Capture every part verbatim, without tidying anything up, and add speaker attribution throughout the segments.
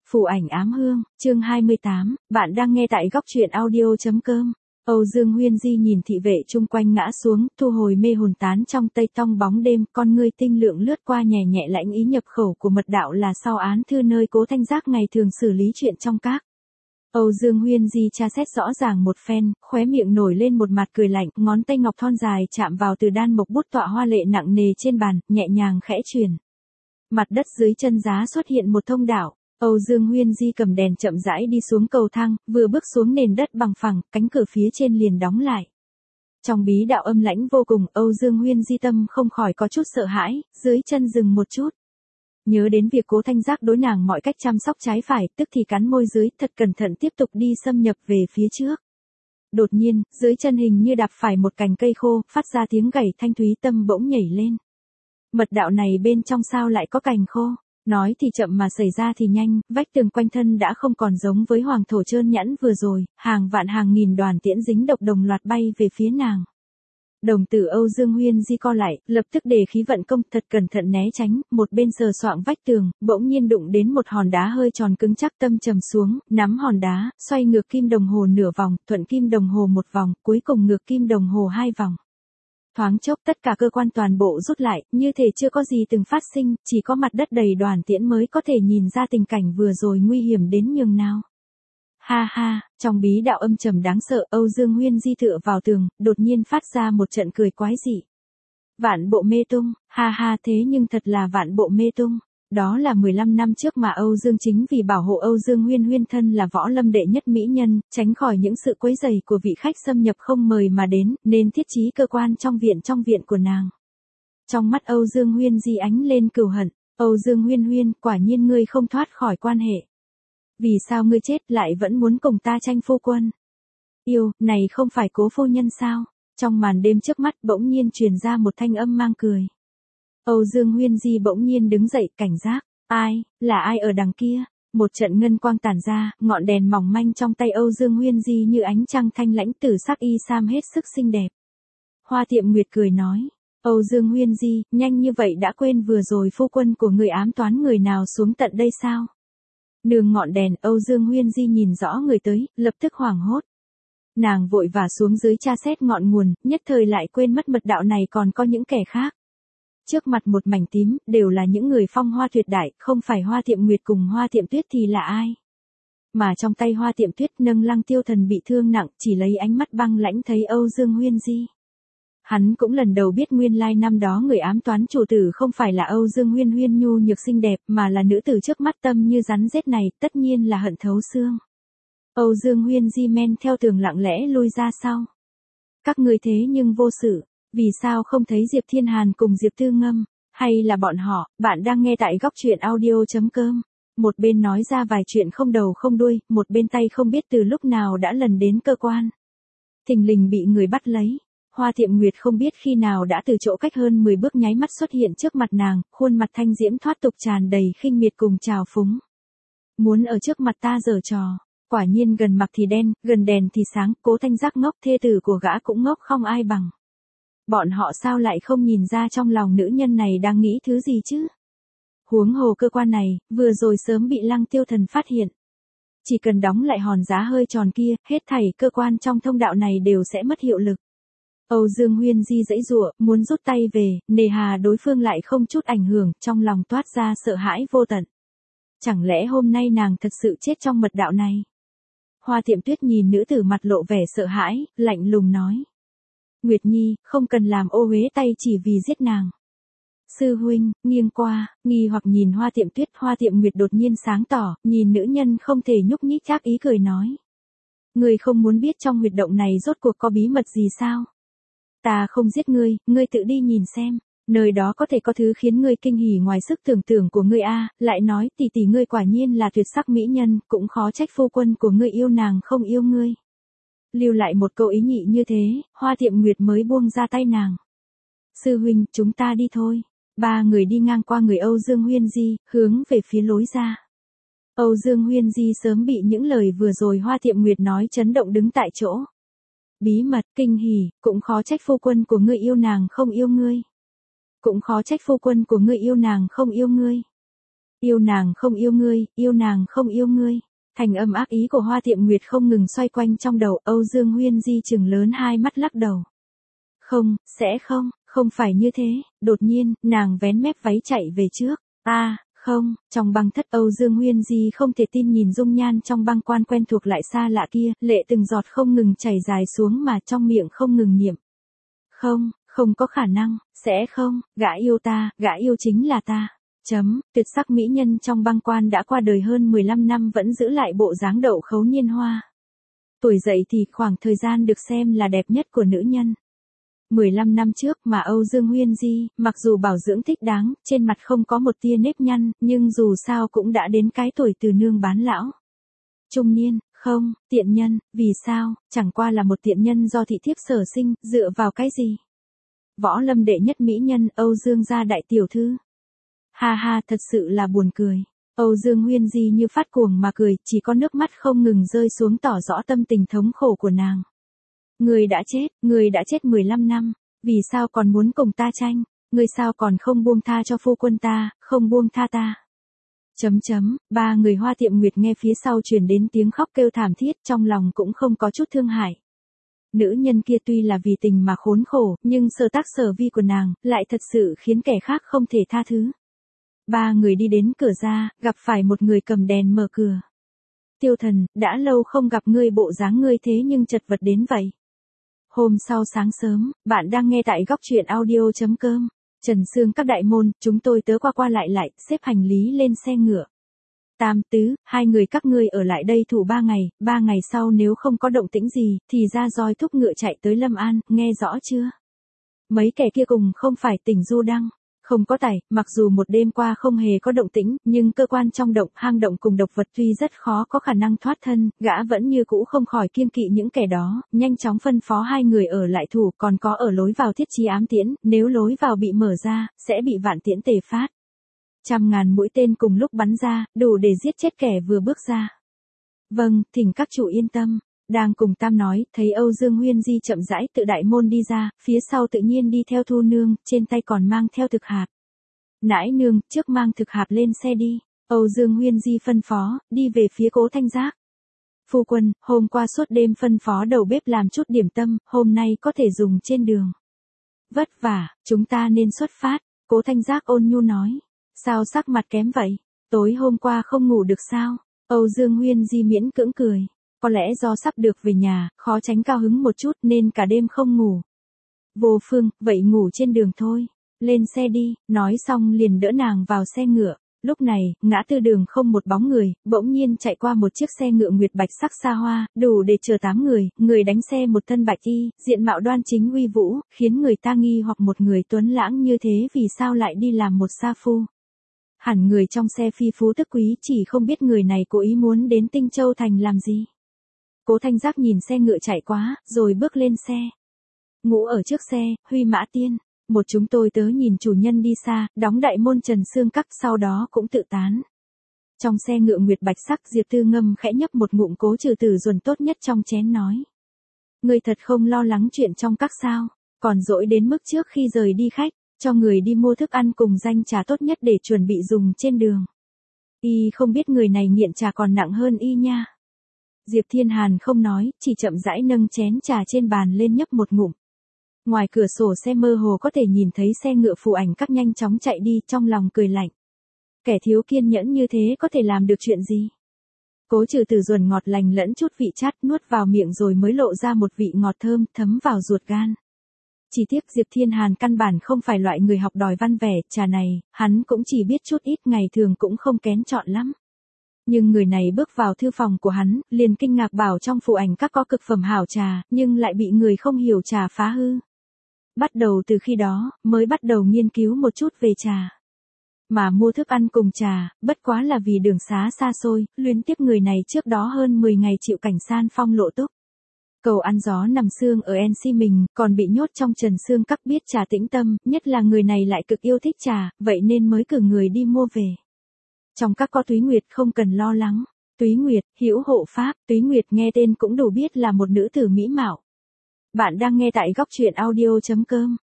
Speaker 1: Phù ảnh ám hương, chương hai mươi tám, bạn đang nghe tại góc truyện audio.com. Âu Dương Huyên Di nhìn thị vệ chung quanh ngã xuống, thu hồi mê hồn tán trong tây tông bóng đêm, con ngươi tinh lượng lướt qua nhẹ nhẹ lãnh ý nhập khẩu của mật đạo là sau án thư nơi Cố Thanh Giác ngày thường xử lý chuyện trong các. Âu Dương Huyên Di tra xét rõ ràng một phen, khóe miệng nổi lên một mặt cười lạnh, ngón tay ngọc thon dài chạm vào từ đan mộc bút tọa hoa lệ nặng nề trên bàn, nhẹ nhàng khẽ truyền. Mặt đất dưới chân giá xuất hiện một thông đạo. Âu Dương Huyên Di cầm đèn chậm rãi đi xuống cầu thang, vừa bước xuống nền đất bằng phẳng, cánh cửa phía trên liền đóng lại. Trong bí đạo âm lãnh vô cùng, Âu Dương Huyên Di tâm không khỏi có chút sợ hãi, dưới chân dừng một chút. Nhớ đến việc Cố Thanh Giác đối nàng mọi cách chăm sóc trái phải, tức thì cắn môi dưới, thật cẩn thận tiếp tục đi xâm nhập về phía trước. Đột nhiên, dưới chân hình như đạp phải một cành cây khô, phát ra tiếng gảy thanh thúy, tâm bỗng nhảy lên. Mật đạo này bên trong sao lại có cành khô? Nói thì chậm mà xảy ra thì nhanh, vách tường quanh thân đã không còn giống với hoàng thổ trơn nhẵn vừa rồi, hàng vạn hàng nghìn đoàn tiễn dính độc đồng loạt bay về phía nàng. Đồng tử Âu Dương Huyên Di co lại, lập tức để khí vận công, thật cẩn thận né tránh, một bên sờ soạng vách tường, bỗng nhiên đụng đến một hòn đá hơi tròn cứng chắc, tâm trầm xuống, nắm hòn đá, xoay ngược kim đồng hồ nửa vòng, thuận kim đồng hồ một vòng, cuối cùng ngược kim đồng hồ hai vòng. Thoáng chốc tất cả cơ quan toàn bộ rút lại, như thể chưa có gì từng phát sinh, chỉ có mặt đất đầy đoàn tiễn mới có thể nhìn ra tình cảnh vừa rồi nguy hiểm đến nhường nào. Ha ha, trong bí đạo âm trầm đáng sợ, Âu Dương Huyên Di tựa vào tường, đột nhiên phát ra một trận cười quái dị. Vạn bộ mê tung, ha ha, thế nhưng thật là vạn bộ mê tung. Đó là mười lăm năm trước mà Âu Dương chính vì bảo hộ Âu Dương Huyên Huyên thân là võ lâm đệ nhất mỹ nhân, tránh khỏi những sự quấy rầy của vị khách xâm nhập không mời mà đến, nên thiết trí cơ quan trong viện trong viện của nàng. Trong mắt Âu Dương Huyên Di ánh lên cừu hận, Âu Dương Huyên Huyên, quả nhiên ngươi không thoát khỏi quan hệ. Vì sao ngươi chết lại vẫn muốn cùng ta tranh phu quân? Yêu, này không phải Cố phu nhân sao? Trong màn đêm trước mắt bỗng nhiên truyền ra một thanh âm mang cười. Âu Dương Huyên Di bỗng nhiên đứng dậy, cảnh giác. Ai, là ai ở đằng kia? Một trận ngân quang tản ra, ngọn đèn mỏng manh trong tay Âu Dương Huyên Di như ánh trăng thanh lãnh, tử sắc y sam hết sức xinh đẹp. Hoa Tiệm Nguyệt cười nói. Âu Dương Huyên Di, nhanh như vậy đã quên vừa rồi phu quân của người ám toán người nào xuống tận đây sao? Nương ngọn đèn, Âu Dương Huyên Di nhìn rõ người tới, lập tức hoảng hốt. Nàng vội vã xuống dưới tra xét ngọn nguồn, nhất thời lại quên mất mật đạo này còn có những kẻ khác. Trước mặt một mảnh tím, đều là những người phong hoa tuyệt đại, không phải Hoa Tiệm Nguyệt cùng Hoa Tiệm Tuyết thì là ai? Mà trong tay Hoa Tiệm Tuyết nâng Lăng Tiêu Thần bị thương nặng, chỉ lấy ánh mắt băng lãnh thấy Âu Dương Huyên Di. Hắn cũng lần đầu biết nguyên lai năm đó người ám toán chủ tử không phải là Âu Dương Huyên Huyên nhu nhược xinh đẹp, mà là nữ tử trước mắt tâm như rắn rết này, tất nhiên là hận thấu xương. Âu Dương Huyên Di men theo tường lặng lẽ lui ra sau. Các ngươi thế nhưng vô sự. Vì sao không thấy Diệp Thiên Hàn cùng Diệp Tư Ngâm, hay là bọn họ? Bạn đang nghe tại góc truyện audio.com. Một bên nói ra vài chuyện không đầu không đuôi, một bên tay không biết từ lúc nào đã lần đến cơ quan. Thình lình bị người bắt lấy. Hoa Tiệm Nguyệt không biết khi nào đã từ chỗ cách hơn mười bước nháy mắt xuất hiện trước mặt nàng, khuôn mặt thanh diễm thoát tục tràn đầy khinh miệt cùng trào phúng. Muốn ở trước mặt ta giở trò, quả nhiên gần mặt thì đen, gần đèn thì sáng, Cố Thanh Giác ngốc, thê tử của gã cũng ngốc không ai bằng. Bọn họ sao lại không nhìn ra trong lòng nữ nhân này đang nghĩ thứ gì chứ? Huống hồ cơ quan này, vừa rồi sớm bị Lăng Tiêu Thần phát hiện. Chỉ cần đóng lại hòn giá hơi tròn kia, hết thảy cơ quan trong thông đạo này đều sẽ mất hiệu lực. Âu Dương Huyên Di giãy giụa, muốn rút tay về, nề hà đối phương lại không chút ảnh hưởng, trong lòng toát ra sợ hãi vô tận. Chẳng lẽ hôm nay nàng thật sự chết trong mật đạo này? Hoa Tiệm Tuyết nhìn nữ tử mặt lộ vẻ sợ hãi, lạnh lùng nói. Nguyệt Nhi, không cần làm ô uế tay chỉ vì giết nàng. Sư huynh, nghiêng qua, nghi hoặc nhìn Hoa Tiệm Tuyết, Hoa Tiệm Nguyệt đột nhiên sáng tỏ, nhìn nữ nhân không thể nhúc nhích chắc ý cười nói. Ngươi không muốn biết trong huyệt động này rốt cuộc có bí mật gì sao? Ta không giết ngươi, ngươi tự đi nhìn xem, nơi đó có thể có thứ khiến ngươi kinh hỉ ngoài sức tưởng tượng của ngươi a. Lại nói tỷ tỷ ngươi quả nhiên là tuyệt sắc mỹ nhân, cũng khó trách phu quân của ngươi yêu nàng không yêu ngươi. Lưu lại một câu ý nhị như thế, Hoa Tiệm Nguyệt mới buông ra tay nàng. Sư huynh, chúng ta đi thôi. Ba người đi ngang qua người Âu Dương Huyên Di, hướng về phía lối ra. Âu Dương Huyên Di sớm bị những lời vừa rồi Hoa Tiệm Nguyệt nói chấn động đứng tại chỗ. Bí mật, kinh hỉ, cũng khó trách phu quân của ngươi yêu nàng không yêu ngươi. Cũng khó trách phu quân của ngươi yêu nàng không yêu ngươi. Yêu nàng không yêu ngươi, yêu nàng không yêu ngươi. Thành âm ác ý của Hoa Tiệm Nguyệt không ngừng xoay quanh trong đầu, Âu Dương Huyên Di trừng lớn hai mắt lắc đầu. Không, sẽ không, không phải như thế. Đột nhiên, nàng vén mép váy chạy về trước. A, à, không, trong băng thất Âu Dương Huyên Di không thể tin nhìn dung nhan trong băng quan quen thuộc lại xa lạ kia, lệ từng giọt không ngừng chảy dài xuống mà trong miệng không ngừng niệm. Không, không có khả năng, sẽ không, gã yêu ta, gã yêu chính là ta. Chấm, tuyệt sắc mỹ nhân trong băng quan đã qua đời hơn mười lăm năm vẫn giữ lại bộ dáng đậu khấu niên hoa. Tuổi dậy thì khoảng thời gian được xem là đẹp nhất của nữ nhân. mười lăm năm trước mà Âu Dương Huyên Di, mặc dù bảo dưỡng thích đáng, trên mặt không có một tia nếp nhăn, nhưng dù sao cũng đã đến cái tuổi từ nương bán lão. Trung niên, không, tiện nhân, vì sao, chẳng qua là một tiện nhân do thị thiếp sở sinh, dựa vào cái gì? Võ lâm đệ nhất mỹ nhân, Âu Dương gia đại tiểu thư. Ha ha, thật sự là buồn cười. Âu Dương Huyên Di như phát cuồng mà cười, chỉ có nước mắt không ngừng rơi xuống tỏ rõ tâm tình thống khổ của nàng. Người đã chết, người đã chết mười lăm năm, vì sao còn muốn cùng ta tranh, người sao còn không buông tha cho phu quân ta, không buông tha ta. Chấm chấm, ba người Hoa Tiệm Nguyệt nghe phía sau truyền đến tiếng khóc kêu thảm thiết, trong lòng cũng không có chút thương hại. Nữ nhân kia tuy là vì tình mà khốn khổ, nhưng sở tác sở vi của nàng, lại thật sự khiến kẻ khác không thể tha thứ. Ba người đi đến cửa ra, gặp phải một người cầm đèn mở cửa. Tiêu Thần, đã lâu không gặp ngươi, bộ dáng ngươi thế nhưng chật vật đến vậy. Hôm sau sáng sớm, bạn đang nghe tại góc truyện audio chấm com. Trần Sương các đại môn, chúng tôi tớ qua qua lại lại, xếp hành lý lên xe ngựa. Tam Tứ, hai người các ngươi ở lại đây thủ ba ngày, ba ngày sau nếu không có động tĩnh gì, thì ra roi thúc ngựa chạy tới Lâm An, nghe rõ chưa? Mấy kẻ kia cùng không phải tỉnh Du Đăng. Không có tài, mặc dù một đêm qua không hề có động tĩnh, nhưng cơ quan trong động, hang động cùng độc vật tuy rất khó có khả năng thoát thân, gã vẫn như cũ không khỏi kiêng kỵ những kẻ đó, nhanh chóng phân phó hai người ở lại thủ, còn có ở lối vào thiết trí ám tiễn, nếu lối vào bị mở ra, sẽ bị vạn tiễn tề phát. Trăm ngàn mũi tên cùng lúc bắn ra, đủ để giết chết kẻ vừa bước ra. Vâng, thỉnh các chủ yên tâm. Đang cùng Tam nói, thấy Âu Dương Huyên Di chậm rãi tự đại môn đi ra, phía sau tự nhiên đi theo Thu Nương, trên tay còn mang theo thực hạt. Nãi nương, trước mang thực hạt lên xe đi. Âu Dương Huyên Di phân phó, đi về phía Cố Thanh Giác. Phu quân, hôm qua suốt đêm phân phó đầu bếp làm chút điểm tâm, hôm nay có thể dùng trên đường. Vất vả, chúng ta nên xuất phát, Cố Thanh Giác ôn nhu nói. Sao sắc mặt kém vậy? Tối hôm qua không ngủ được sao? Âu Dương Huyên Di miễn cưỡng cười. Có lẽ do sắp được về nhà, khó tránh cao hứng một chút nên cả đêm không ngủ. Vô Phương, vậy ngủ trên đường thôi. Lên xe đi, nói xong liền đỡ nàng vào xe ngựa. Lúc này, ngã tư đường không một bóng người, bỗng nhiên chạy qua một chiếc xe ngựa nguyệt bạch sắc xa hoa, đủ để chở tám người, người đánh xe một thân bạch y, diện mạo đoan chính uy vũ, khiến người ta nghi hoặc một người tuấn lãng như thế vì sao lại đi làm một sa phu. Hẳn người trong xe phi phú tức quý, chỉ không biết người này cố ý muốn đến Tinh Châu Thành làm gì. Cố Thanh Giác nhìn xe ngựa chạy quá, rồi bước lên xe. Ngủ ở trước xe, Huy Mã Tiên. Một chúng tôi tớ nhìn chủ nhân đi xa, đóng đại môn Trần Sương Các, sau đó cũng tự tán. Trong xe ngựa nguyệt bạch sắc, Diệp Tư Ngâm khẽ nhấp một ngụm Cố Trừ Tử Duẩn tốt nhất trong chén nói. Người thật không lo lắng chuyện trong các sao, còn dỗi đến mức trước khi rời đi khách, cho người đi mua thức ăn cùng danh trà tốt nhất để chuẩn bị dùng trên đường. Y không biết người này nghiện trà còn nặng hơn y nha. Diệp Thiên Hàn không nói, chỉ chậm rãi nâng chén trà trên bàn lên nhấp một ngụm. Ngoài cửa sổ xe mơ hồ có thể nhìn thấy xe ngựa phù ảnh các nhanh chóng chạy đi, trong lòng cười lạnh. Kẻ thiếu kiên nhẫn như thế có thể làm được chuyện gì? Cố Trừ Tử Duẩn ngọt lành lẫn chút vị chát, nuốt vào miệng rồi mới lộ ra một vị ngọt thơm, thấm vào ruột gan. Chỉ tiếc Diệp Thiên Hàn căn bản không phải loại người học đòi văn vẻ, trà này, hắn cũng chỉ biết chút ít, ngày thường cũng không kén chọn lắm. Nhưng người này bước vào thư phòng của hắn, liền kinh ngạc bảo trong phù ảnh các có cực phẩm hảo trà, nhưng lại bị người không hiểu trà phá hư. Bắt đầu từ khi đó, mới bắt đầu nghiên cứu một chút về trà. Mà mua thức ăn cùng trà, bất quá là vì đường xá xa xôi, luyến tiếc người này trước đó hơn mười ngày chịu cảnh san phong lộ túc. Cầu ăn gió nằm sương ở en xê mình, còn bị nhốt trong Trần Sương Các, biết trà tĩnh tâm, nhất là người này lại cực yêu thích trà, vậy nên mới cử người đi mua về. Trong các có Túy Nguyệt không cần lo lắng. Túy Nguyệt, hữu hộ pháp, Túy Nguyệt nghe tên cũng đủ biết là một nữ tử mỹ mạo. Bạn đang nghe tại góc truyện audio chấm com.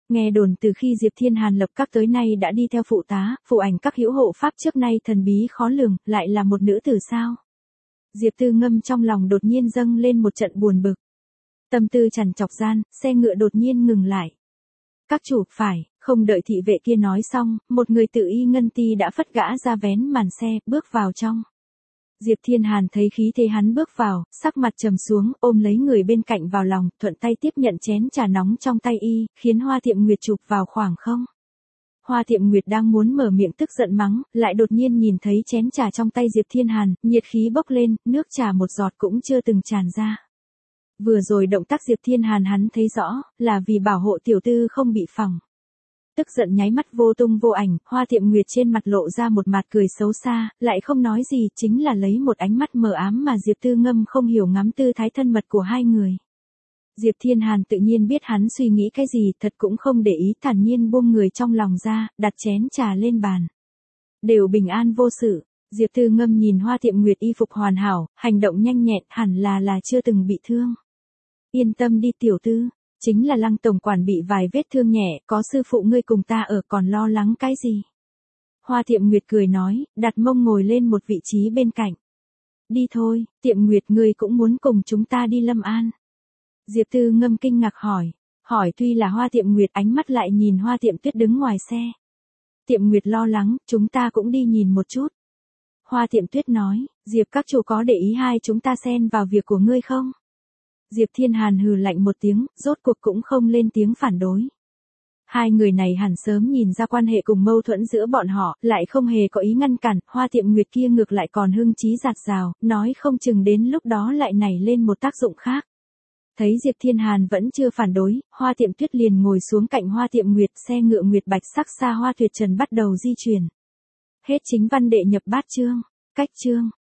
Speaker 1: Nghe đồn từ khi Diệp Thiên Hàn lập các tới nay đã đi theo phụ tá, phụ ảnh các hữu hộ pháp trước nay thần bí khó lường, lại là một nữ tử sao? Diệp Tư Ngâm trong lòng đột nhiên dâng lên một trận buồn bực. Tâm tư trằn trọc gian, xe ngựa đột nhiên ngừng lại. Các chủ, phải, không đợi thị vệ kia nói xong, một người tự y ngân ti đã phất gã ra vén màn xe, bước vào trong. Diệp Thiên Hàn thấy khí thế hắn bước vào, sắc mặt trầm xuống, ôm lấy người bên cạnh vào lòng, thuận tay tiếp nhận chén trà nóng trong tay y, khiến Hoa Tiệm Nguyệt chụp vào khoảng không. Hoa Tiệm Nguyệt đang muốn mở miệng tức giận mắng, lại đột nhiên nhìn thấy chén trà trong tay Diệp Thiên Hàn, nhiệt khí bốc lên, nước trà một giọt cũng chưa từng tràn ra. Vừa rồi động tác Diệp Thiên Hàn hắn thấy rõ, là vì bảo hộ tiểu tư không bị phỏng. Tức giận nháy mắt vô tung vô ảnh, Hoa Tiệm Nguyệt trên mặt lộ ra một mặt cười xấu xa, lại không nói gì, chính là lấy một ánh mắt mờ ám mà Diệp Tư Ngâm không hiểu ngắm tư thái thân mật của hai người. Diệp Thiên Hàn tự nhiên biết hắn suy nghĩ cái gì, thật cũng không để ý, thản nhiên buông người trong lòng ra, đặt chén trà lên bàn. Đều bình an vô sự, Diệp Tư Ngâm nhìn Hoa Tiệm Nguyệt y phục hoàn hảo, hành động nhanh nhẹn, hẳn là là chưa từng bị thương. Yên tâm đi tiểu tư, chính là Lăng tổng quản bị vài vết thương nhẹ, có sư phụ ngươi cùng ta ở, còn lo lắng cái gì? Hoa Tiệm Nguyệt cười nói, đặt mông ngồi lên một vị trí bên cạnh. Đi thôi, Tiệm Nguyệt, ngươi cũng muốn cùng chúng ta đi Lâm An. Diệp Tư Ngâm kinh ngạc hỏi, hỏi tuy là Hoa Tiệm Nguyệt, ánh mắt lại nhìn Hoa Tiệm Tuyết đứng ngoài xe. Tiệm Nguyệt lo lắng, chúng ta cũng đi nhìn một chút. Hoa Tiệm Tuyết nói, Diệp các chủ có để ý hai chúng ta xen vào việc của ngươi không? Diệp Thiên Hàn hừ lạnh một tiếng, rốt cuộc cũng không lên tiếng phản đối. Hai người này hẳn sớm nhìn ra quan hệ cùng mâu thuẫn giữa bọn họ, lại không hề có ý ngăn cản, Hoa Tiệm Nguyệt kia ngược lại còn hưng trí dạt dào, nói không chừng đến lúc đó lại nảy lên một tác dụng khác. Thấy Diệp Thiên Hàn vẫn chưa phản đối, Hoa Tiệm Tuyết liền ngồi xuống cạnh Hoa Tiệm Nguyệt, xe ngựa nguyệt bạch sắc xa hoa tuyệt trần bắt đầu di chuyển. Hết chính văn đệ nhập bát chương, cách chương.